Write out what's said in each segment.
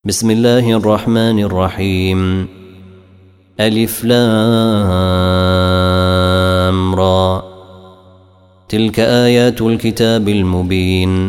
بسم الله الرحمن الرحيم. ألف لام را. تلك آيات الكتاب المبين.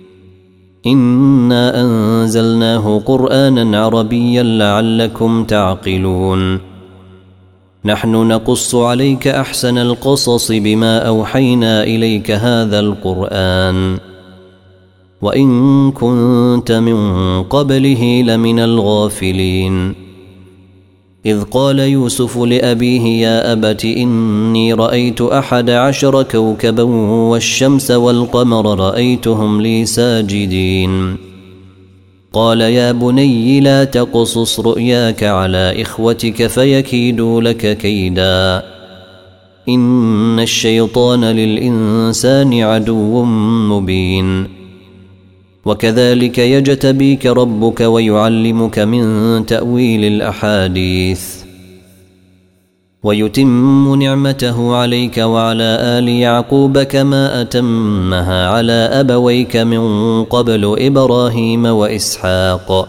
إنا أنزلناه قرآنا عربيا لعلكم تعقلون. نحن نقص عليك أحسن القصص بما أوحينا إليك هذا القرآن وإن كنت من قبله لمن الغافلين. إذ قال يوسف لأبيه يا أبت إني رأيت 11 كوكبا والشمس والقمر رأيتهم لي ساجدين. قال يا بني لا تقصص رؤياك على إخوتك فيكيدوا لك كيدا إن الشيطان للإنسان عدو مبين. وكذلك يجتبيك ربك ويعلمك من تأويل الأحاديث ويتم نعمته عليك وعلى آل يعقوب كما أتمها على أبويك من قبل إبراهيم وإسحاق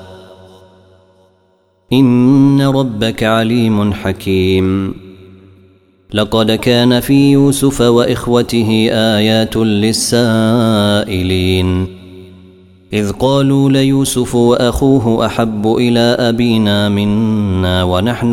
إن ربك عليم حكيم. لقد كان في يوسف وإخوته آيات للسائلين إذ قالوا ليوسف وأخوه أحب إلى أبينا منا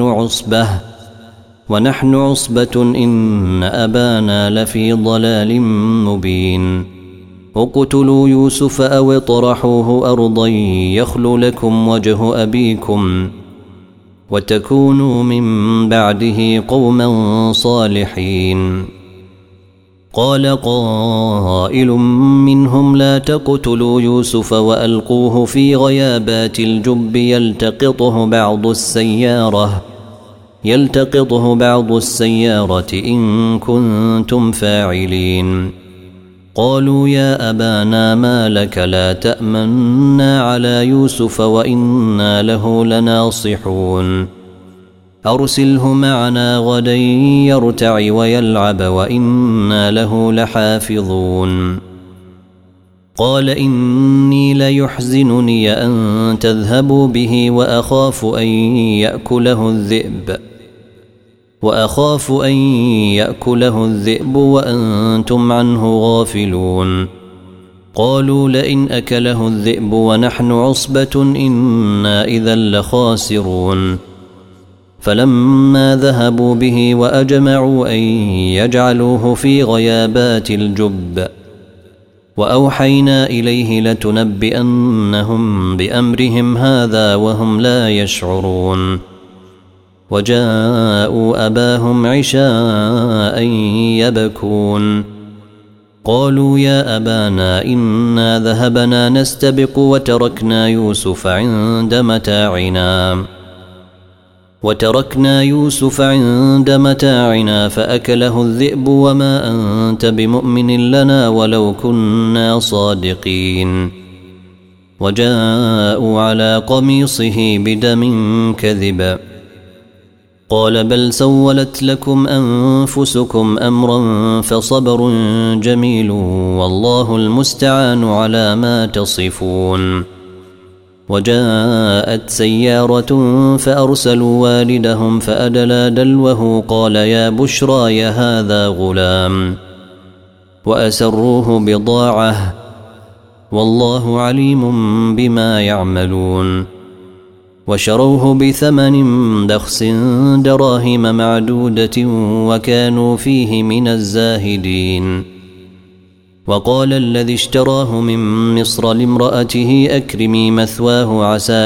ونحن عصبة إن أبانا لفي ضلال مبين. اقتلوا يوسف أو اطرحوه أرضا يخل لكم وجه أبيكم وتكونوا من بعده قوما صالحين. قال قائل منهم لا تقتلوا يوسف وألقوه في غيابات الجب يلتقطه بعض السيارة إن كنتم فاعلين. قالوا يا أبانا ما لك لا تأمنا على يوسف وإنا له لناصحون أرسله معنا غدا يرتع ويلعب وإنا له لحافظون. قال إني ليحزنني أن تذهبوا به وأخاف أن يأكله الذئب وأنتم عنه غافلون. قالوا لئن أكله الذئب ونحن عصبة إنا إذا لخاسرون. فلما ذهبوا به وأجمعوا أن يجعلوه في غيابات الجب وأوحينا إليه لتنبئنهم بأمرهم هذا وهم لا يشعرون. وجاءوا أباهم عشاء يبكون. قالوا يا أبانا إنا ذهبنا نستبق وتركنا يوسف عند متاعنا فأكله الذئب وما أنت بمؤمن لنا ولو كنا صادقين. وجاءوا على قميصه بدم كذب قال بل سولت لكم أنفسكم أمرا فصبر جميل والله المستعان على ما تصفون. وجاءت سيارة فأرسلوا والدهم فأدلى دلوه قال يا بشرى هذا غلام وأسروه بضاعة والله عليم بما يعملون. وشروه بثمن بخس دراهم معدودة وكانوا فيه من الزاهدين. وقال الذي اشتراه من مصر لامرأته أكرمي مثواه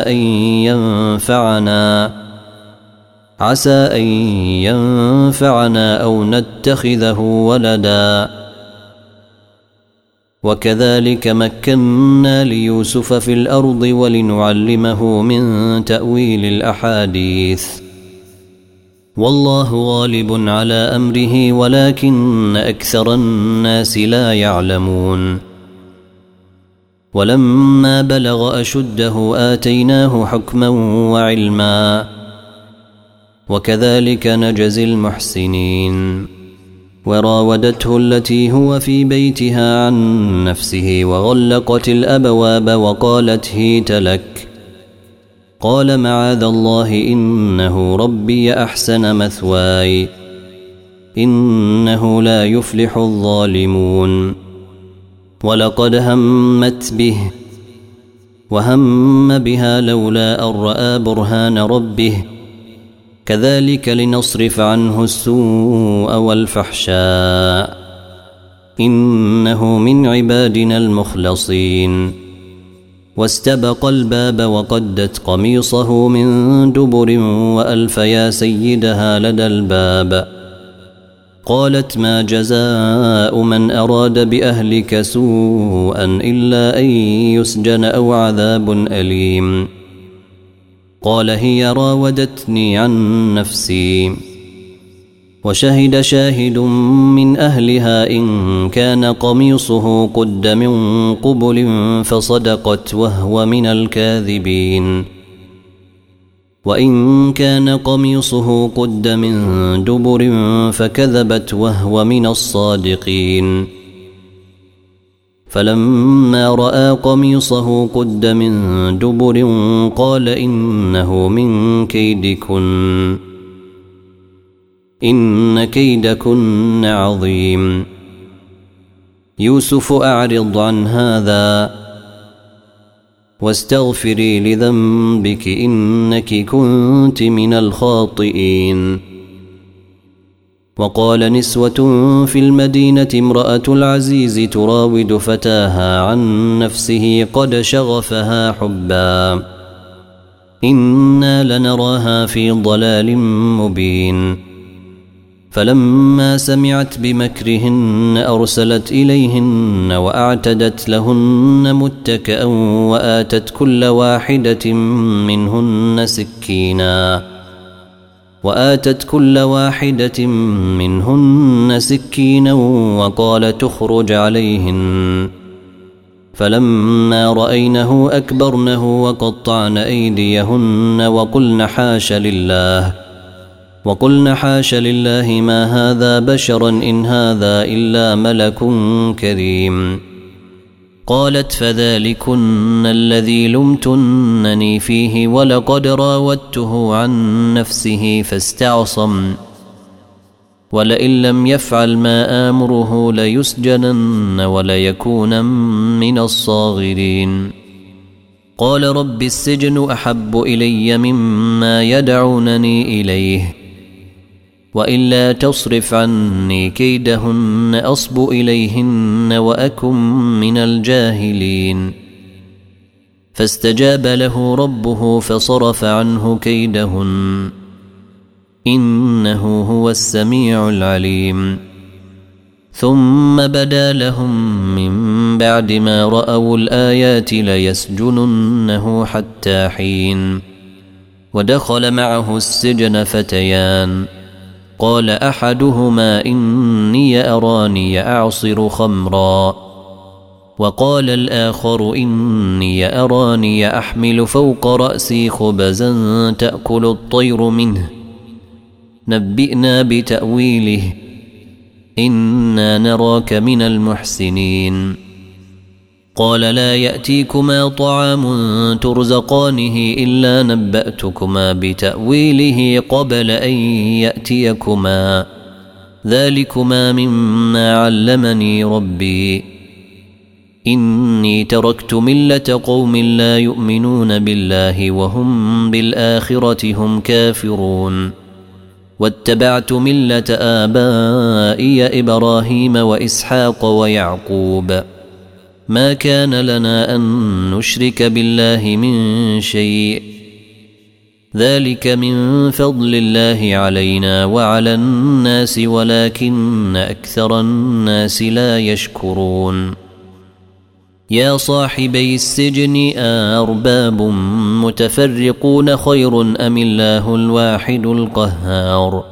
عسى أن ينفعنا أو نتخذه ولدا. وكذلك مكنا ليوسف في الأرض ولنعلمه من تأويل الأحاديث والله غالب على أمره ولكن أكثر الناس لا يعلمون. ولما بلغ أشده آتيناه حكما وعلما وكذلك نجزي المحسنين. وراودته التي هو في بيتها عن نفسه وغلقت الأبواب وقالت هيت لك قال معاذ الله إنه ربي أحسن مثواي إنه لا يفلح الظالمون ولقد همت به وهم بها لولا أن رأى برهان ربه كذلك لنصرف عنه السوء والفحشاء إنه من عبادنا المخلصين واستبق الباب وقدت قميصه من دبر وألف يا سيدها لدى الباب قالت ما جزاء من أراد بأهلك سوءا إلا أن يسجن أو عذاب أليم قال هي راودتني عن نفسي وشهد شاهد من أهلها إن كان قميصه قد من قبل فصدقت وهو من الكاذبين وإن كان قميصه قد من دبر فكذبت وهو من الصادقين فلما رأى قميصه قد من دبر قال إنه من كيدكن إن كيدكن عظيم يوسف أعرض عن هذا واستغفري لذنبك إنك كنت من الخاطئين وقال نسوة في المدينة امرأة العزيز تراود فتاها عن نفسه قد شغفها حبا إنا لنراها في ضلال مبين فلما سمعت بمكرهن أرسلت إليهن وأعتدت لهن متكئا وآتت كل واحدة منهن سكينا وقال تخرج عليهن فلما رأينه أكبرنه وقطعن أيديهن وقلن حاش لله ما هذا بشرا إن هذا إلا ملك كريم قالت فذلكن الذي لمتنني فيه ولقد راودته عن نفسه فاستعصم ولئن لم يفعل ما آمره ليسجنن وليكون من الصاغرين قال رب السجن أحب إلي مما يدعونني إليه وإلا تصرف عني كيدهن أصب إليهن وأكن من الجاهلين فاستجاب له ربه فصرف عنه كيدهن إنه هو السميع العليم ثم بدا لهم من بعد ما رأوا الآيات ليسجننه حتى حين ودخل معه السجن فتيان قال أحدهما إني أراني أعصر خمرا وقال الآخر إني أراني أحمل فوق رأسي خبزا تأكل الطير منه نبئنا بتأويله إنا نراك من المحسنين قال لا يأتيكما طعام ترزقانه إلا نبأتكما بتأويله قبل أن يأتيكما ذلكما مما علمني ربي إني تركت ملة قوم لا يؤمنون بالله وهم بالآخرة هم كافرون واتبعت ملة آبائي إبراهيم وإسحاق ويعقوب ما كان لنا أن نشرك بالله من شيء ذلك من فضل الله علينا وعلى الناس ولكن أكثر الناس لا يشكرون يا صاحبي السجن أرباب متفرقون خير أم الله الواحد القهار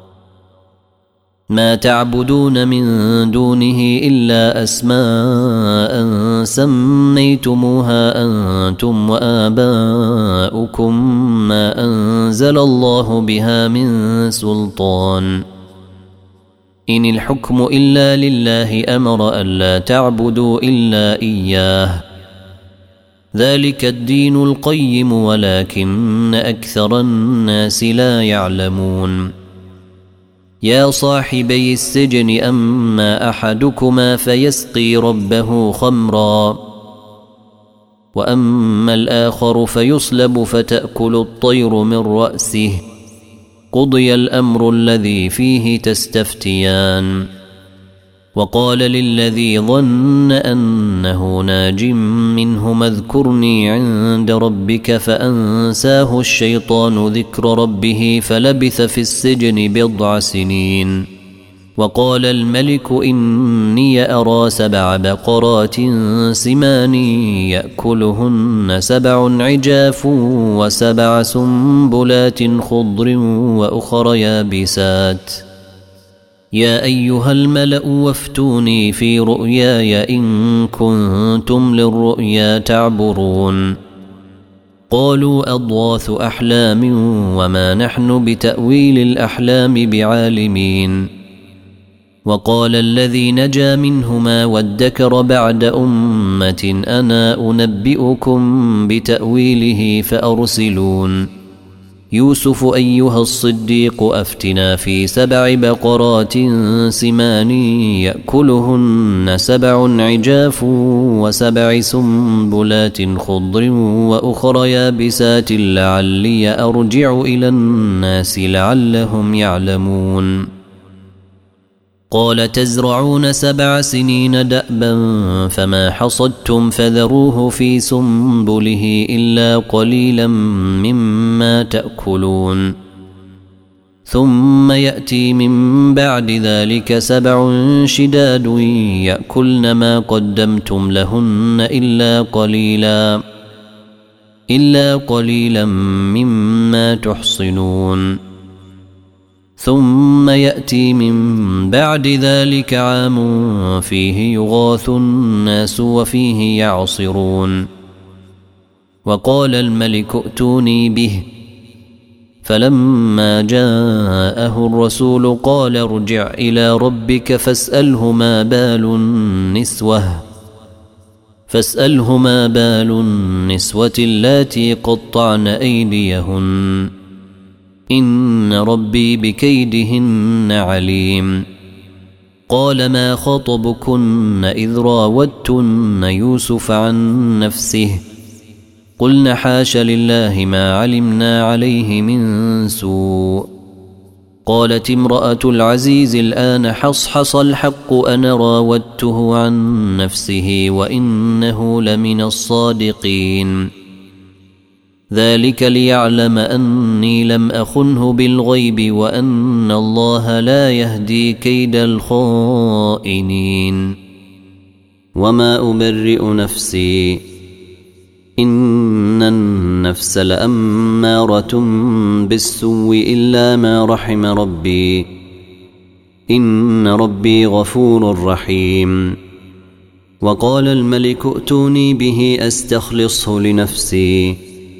ما تعبدون من دونه إلا أسماء سميتموها أنتم وآباؤكم ما أنزل الله بها من سلطان إن الحكم إلا لله أمر ألا تعبدوا إلا إياه ذلك الدين القيم ولكن أكثر الناس لا يعلمون يا صاحبي السجن أما أحدكما فيسقي ربه خمرا وأما الآخر فيصلب فتأكل الطير من رأسه قضي الأمر الذي فيه تستفتيان وقال للذي ظن أنه ناج منهما اذكرني عند ربك فأنساه الشيطان ذكر ربه فلبث في السجن 10 سنين وقال الملك إني أرى 7 بقرات سمان يأكلهن 7 عجاف و7 سنبلات خضر وأخر يابسات يا أيها الملأ وافتوني في رؤياي إن كنتم للرؤيا تعبرون قالوا أضغاث أحلام وما نحن بتأويل الأحلام بعالمين وقال الذي نجا منهما وادكر بعد أمة أنا أنبئكم بتأويله فأرسلون يوسف أيها الصديق أفتنا في 7 بقرات سمان يأكلهن 7 عجاف و7 سنبلات خضر وأخر يابسات لعلي أرجع إلى الناس لعلهم يعلمون قال تزرعون 7 سنين دأبا فما حصدتم فذروه في سنبله إلا قليلا مما تأكلون ثم يأتي من بعد ذلك 7 شداد يأكلن ما قدمتم لهن إلا قليلا مما تحصنون ثم يأتي من بعد ذلك عام فيه يغاث الناس وفيه يعصرون وقال الملك ائتوني به فلما جاءه الرسول قال ارجع إلى ربك فاسأله ما بال النسوة اللاتي قطعن أيديهن إن ربي بكيدهن عليم قال ما خطبكن إذ راوتن يوسف عن نفسه قلن حاش لله ما علمنا عليه من سوء قالت امرأة العزيز الآن حصحص الحق أنا راودته عن نفسه وإنه لمن الصادقين ذلك ليعلم أني لم أخنه بالغيب وأن الله لا يهدي كيد الخائنين وما أبرئ نفسي إن النفس لأمارة بالسوء إلا ما رحم ربي إن ربي غفور رحيم وقال الملك ائتوني به أستخلصه لنفسي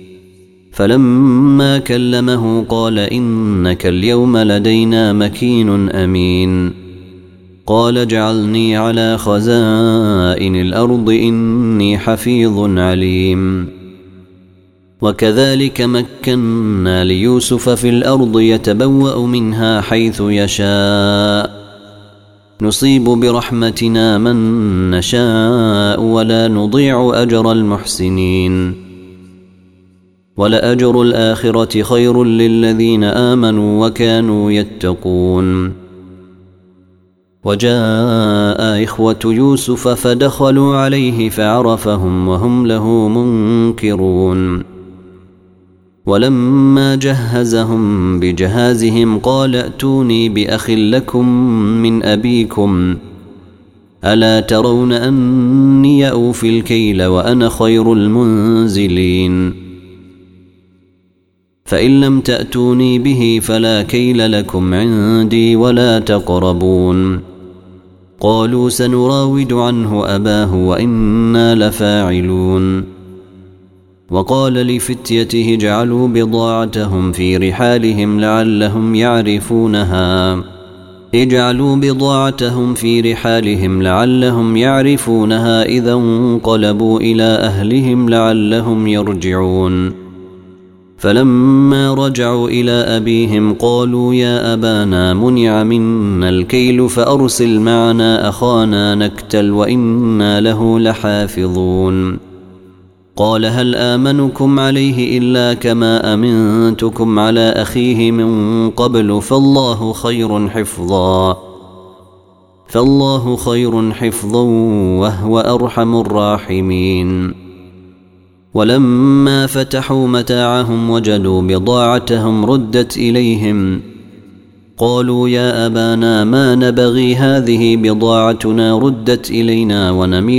فلما كلمه قال إنك اليوم لدينا مكين أمين قال اجعلني على خزائن الأرض إني حفيظ عليم وكذلك مكنا ليوسف في الأرض يتبوأ منها حيث يشاء نصيب برحمتنا من نشاء ولا نضيع أجر المحسنين ولأجر الآخرة خير للذين آمنوا وكانوا يتقون وجاء إخوة يوسف فدخلوا عليه فعرفهم وهم له منكرون ولما جهزهم بجهازهم قال ائتوني بأخ لكم من أبيكم ألا ترون أني أوفي الكيل وأنا خير المنزلين فإن لم تأتوني به فلا كيل لكم عندي ولا تقربون قالوا سنراود عنه أباه وإنا لفاعلون وقال لفتيته اجعلوا بضاعتهم في رحالهم لعلهم يعرفونها اجعلوا بضاعتهم في رحالهم لعلهم يعرفونها إذا انقلبوا إلى أهلهم لعلهم يرجعون. فلما رجعوا إلى أبيهم قالوا يا أبانا منع منا الكيل فأرسل معنا أخانا نكتل وإنا له لحافظون. قال هل آمنكم عليه إلا كما أمنتكم على أخيه من قبل فالله خير حفظا وهو أرحم الراحمين. ولما فتحوا متاعهم وجدوا بضاعتهم ردت إليهم قالوا يا أبانا ما نبغي هذه بضاعتنا ردت إلينا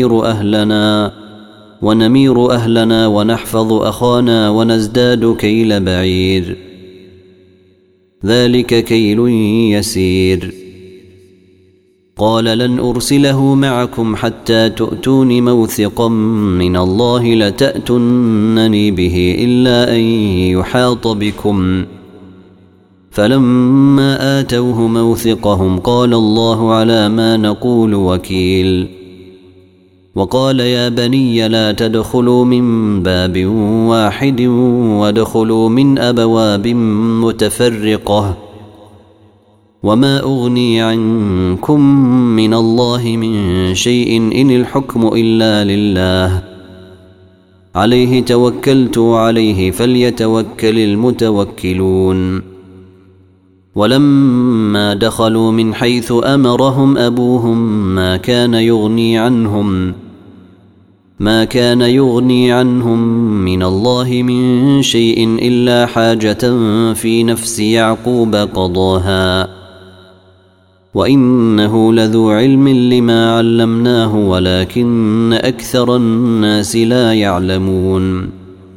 ونمير أهلنا ونحفظ أخانا ونزداد كيل بعير ذلك كيل يسير. قال لن أرسله معكم حتى تؤتون موثقا من الله لتأتونني به إلا أن يحاط بكم. فلما آتوه موثقهم قال الله على ما نقول وكيل. وقال يا بني لا تدخلوا من باب واحد وادخلوا من أبواب متفرقة وما أغني عنكم من الله من شيء إن الحكم إلا لله عليه توكلت وعليه فليتوكل المتوكلون. ولما دخلوا من حيث أمرهم أبوهم ما كان يغني عنهم من الله من شيء إلا حاجة في نفس يعقوب قضاها وإنه لذو علم لما علمناه ولكن أكثر الناس لا يعلمون.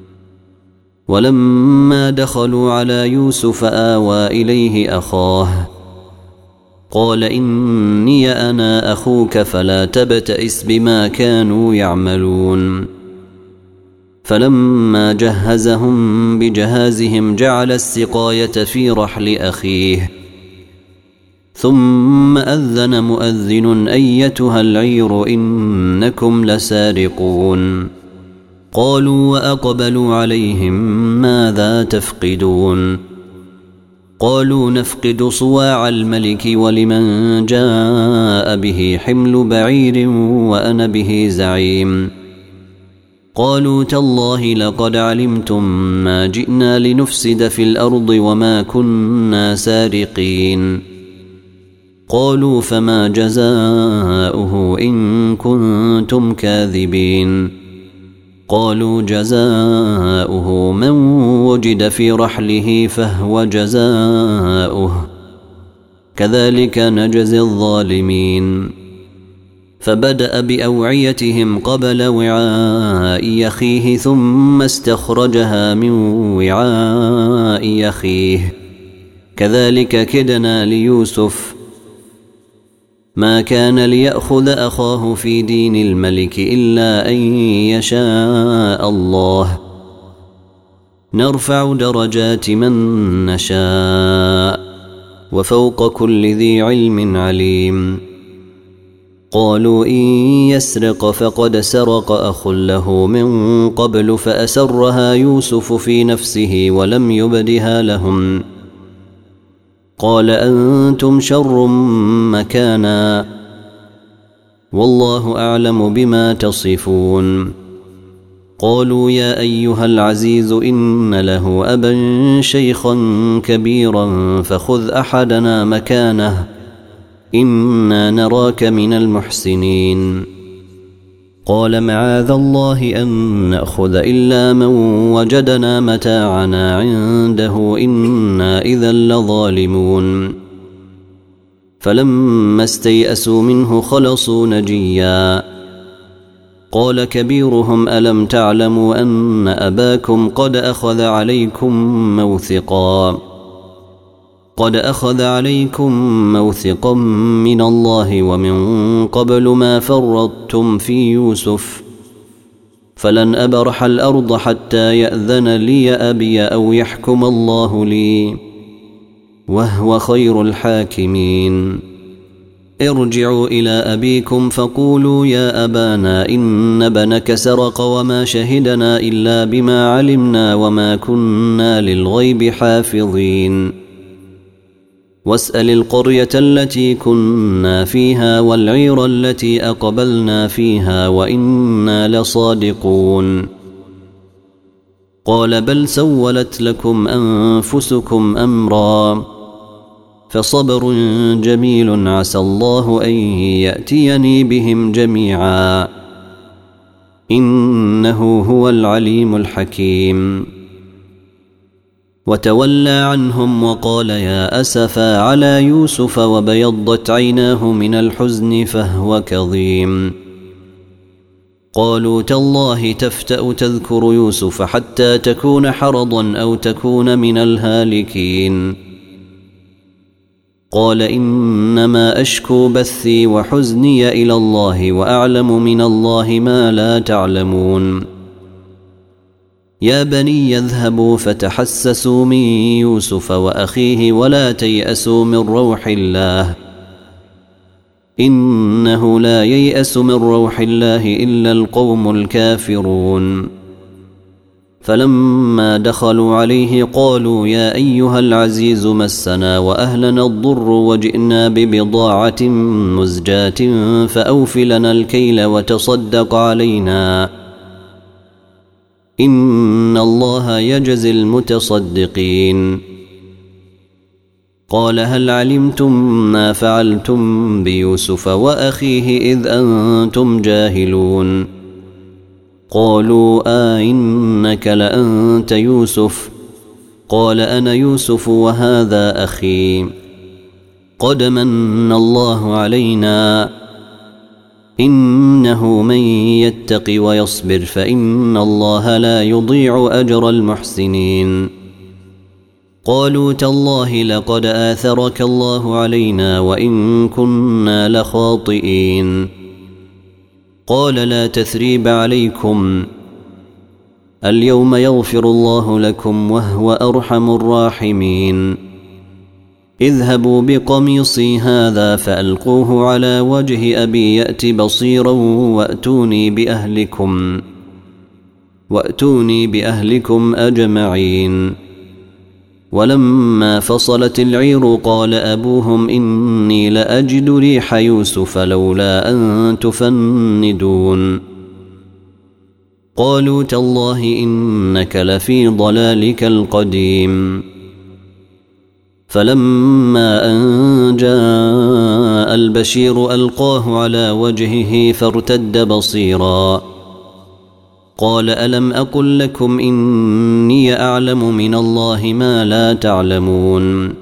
ولما دخلوا على يوسف آوى إليه أخاه قال إني أنا أخوك فلا تبتئس بما كانوا يعملون. فلما جهزهم بجهازهم جعل السقاية في رحل أخيه ثم أذن مؤذن أيتها العير إنكم لسارقون. قالوا وأقبلوا عليهم ماذا تفقدون؟ قالوا نفقد صواع الملك ولمن جاء به حمل بعير وأنا به زعيم. قالوا تالله لقد علمتم ما جئنا لنفسد في الأرض وما كنا سارقين. قالوا فما جزاؤه إن كنتم كاذبين؟ قالوا جزاؤه من وجد في رحله فهو جزاؤه كذلك نجزي الظالمين. فبدأ بأوعيتهم قبل وعاء أخيه ثم استخرجها من وعاء أخيه كذلك كدنا ليوسف ما كان ليأخذ أخاه في دين الملك إلا أن يشاء الله نرفع درجات من نشاء وفوق كل ذي علم عليم. قالوا إن يسرق فقد سرق أخ له من قبل فأسرها يوسف في نفسه ولم يبدها لهم. قال أنتم شر مكانا والله أعلم بما تصفون. قالوا يا أيها العزيز إن له أبا شيخا كبيرا فخذ أحدنا مكانه إنا نراك من المحسنين. قال معاذ الله أن نأخذ إلا من وجدنا متاعنا عنده إنا إذا لظالمون. فلما استيئسوا منه خلصوا نجيا. قال كبيرهم ألم تعلموا أن أباكم قد أخذ عليكم موثقا من الله ومن قبل ما فرطتم في يوسف فلن أبرح الأرض حتى يأذن لي أبي أو يحكم الله لي وهو خير الحاكمين. ارجعوا إلى أبيكم فقولوا يا أبانا إن ابنك سرق وما شهدنا إلا بما علمنا وما كنا للغيب حافظين. واسأل القرية التي كنا فيها والعير التي أقبلنا فيها وإنا لصادقون. قال بل سولت لكم أنفسكم أمرا فصبر جميل عسى الله أن يأتيني بهم جميعا إنه هو العليم الحكيم. وتولى عنهم وقال يا أسفا على يوسف وبيضت عيناه من الحزن فهو كظيم. قالوا تالله تفتأ تذكر يوسف حتى تكون حرضا أو تكون من الهالكين. قال إنما أشكو بثي وحزني إلى الله وأعلم من الله ما لا تعلمون. يا بني يذهبوا فتحسسوا من يوسف وأخيه ولا تيأسوا من روح الله إنه لا ييأس من روح الله إلا القوم الكافرون. فلما دخلوا عليه قالوا يا أيها العزيز مسنا وأهلنا الضر وجئنا ببضاعة مزجاة فأوف لنا الكيل وتصدق علينا إن الله يجزي المتصدقين. قال هل علمتم ما فعلتم بيوسف وأخيه إذ أنتم جاهلون؟ قالوا إنك لأنت يوسف؟ قال أنا يوسف وهذا أخي قد من الله علينا إنه من يتق ويصبر فإن الله لا يضيع أجر المحسنين. قالوا تالله لقد آثرك الله علينا وإن كنا لخاطئين. قال لا تثريب عليكم اليوم يغفر الله لكم وهو أرحم الراحمين. اذهبوا بقميصي هذا فألقوه على وجه أبي يأت بصيرا وأتوني بأهلكم أجمعين. ولما فصلت العير قال أبوهم إني لأجد ريح يوسف لولا أن تفندون. قالوا تالله إنك لفي ضلالك القديم. فلما أن جاء البشير ألقاه على وجهه فارتد بصيرا. قال ألم أقل لكم إني أعلم من الله ما لا تعلمون؟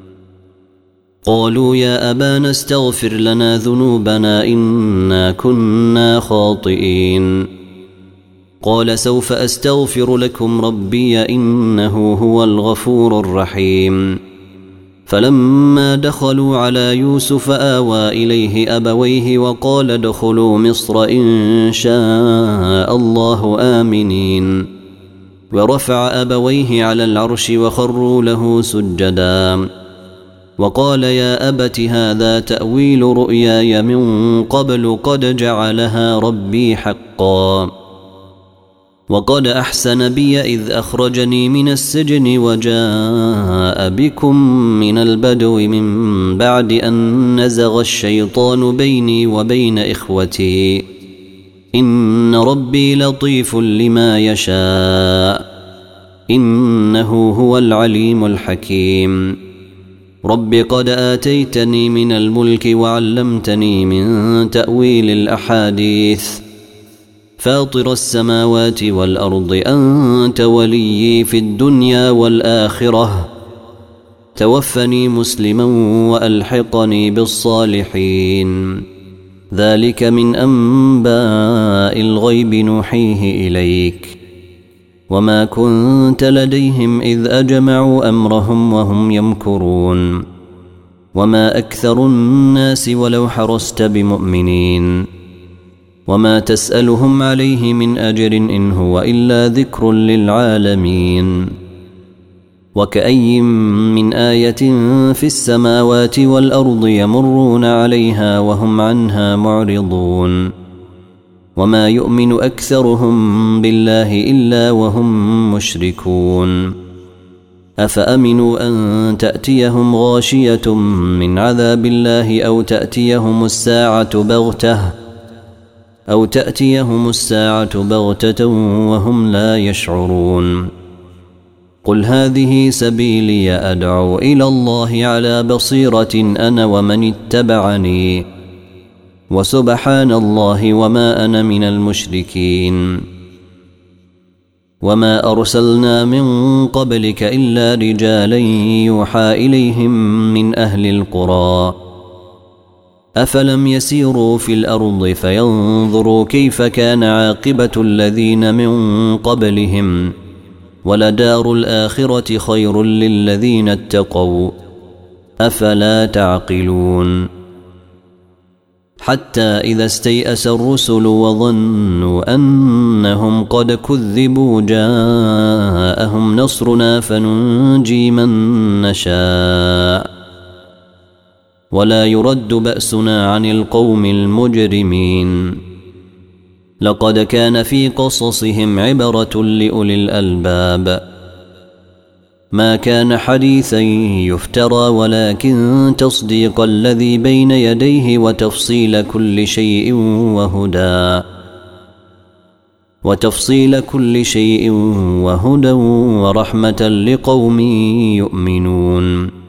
قالوا يا أبانا استغفر لنا ذنوبنا إنا كنا خاطئين. قال سوف أستغفر لكم ربي إنه هو الغفور الرحيم. فلما دخلوا على يوسف آوى إليه أبويه وقال ادخلوا مصر إن شاء الله آمنين. ورفع أبويه على العرش وخروا له سجدا. وقال يا أبت هذا تأويل رؤياي من قبل قد جعلها ربي حقا. وقد أحسن بي إذ أخرجني من السجن وجاء بكم من البدو من بعد أن نزغ الشيطان بيني وبين إخوتي إن ربي لطيف لما يشاء إنه هو العليم الحكيم. رب قد آتيتني من الملك وعلمتني من تأويل الأحاديث فاطر السماوات والأرض أنت وليي في الدنيا والآخرة توفني مسلما وألحقني بالصالحين. ذلك من أنباء الغيب نوحيه إليك وما كنت لديهم إذ أجمعوا أمرهم وهم يمكرون. وما أكثر الناس ولو حرصت بمؤمنين وما تسألهم عليه من أجر إن هو إلا ذكر للعالمين. وكأي من آية في السماوات والأرض يمرون عليها وهم عنها معرضون وما يؤمن أكثرهم بالله إلا وهم مشركون أفأمنوا أن تأتيهم غاشية من عذاب الله أو تأتيهم الساعة بغتة وهم لا يشعرون قل هذه سبيلي أدعو إلى الله على بصيرة أنا ومن اتبعني وسبحان الله وما أنا من المشركين وما أرسلنا من قبلك إلا رجالا يوحى إليهم من أهل القرى أفلم يسيروا في الأرض فينظروا كيف كان عاقبة الذين من قبلهم ولدار الآخرة خير للذين اتقوا أفلا تعقلون حتى إذا استيأس الرسل وظنوا أنهم قد كذبوا جاءهم نصرنا فننجي من نشاء ولا يرد بأسنا عن القوم المجرمين لقد كان في قصصهم عبرة لأولي الألباب ما كان حديثا يفترى ولكن تصديق الذي بين يديه وتفصيل كل شيء وهدى ورحمة لقوم يؤمنون